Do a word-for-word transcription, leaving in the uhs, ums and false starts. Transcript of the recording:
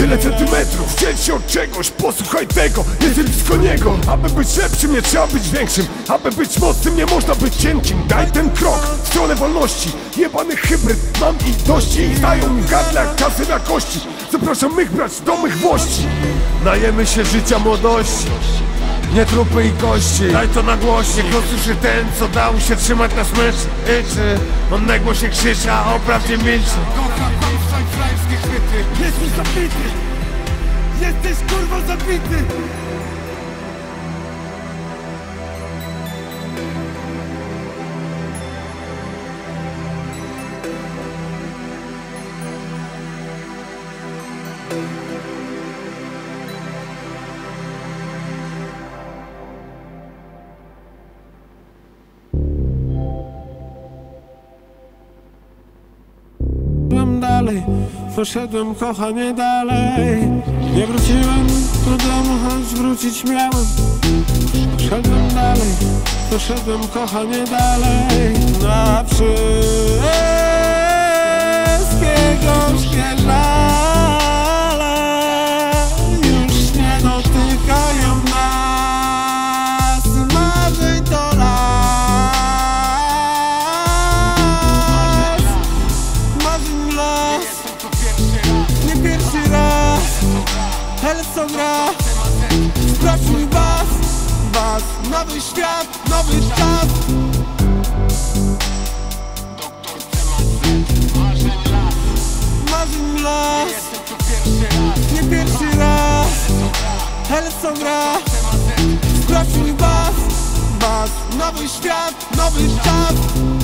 Tyle centymetrów, dziel się od czegoś, posłuchaj tego. Jestem blisko niego. Aby być lepszym nie trzeba być większym. Aby być mocnym nie można być cienkim. Daj ten krok w stronę wolności. Jebany hybryd, mam ich dość. I dają mi gardle jak kasy na kości. Zapraszam mych brać do mych włości. Najemy się życia młodości, nie trupy i kości. Daj to na głośnik, niech usłyszy ten, co dał się trzymać na smyczy. Iczy, on na głosie krzyczy, a o prawdzie milczy. Kocha kłamstwa i frajerskie chwyty. Jesteś zabity, jesteś kurwa zabity. Dalej, poszedłem kochanie dalej. Nie wróciłem do domu, choć wrócić miałem. Poszedłem dalej, poszedłem kochanie dalej. Na wszystkie gorzkie żale już nie dotykają nas i marzeń to nie pierwszy raz, Helson gra. Sprawdźmy was, was. Nowy świat, nowy czas. Marzeń las. Nie pierwszy raz, Helson gra. Sprawdźmy was, was. Nowy świat, nowy czas.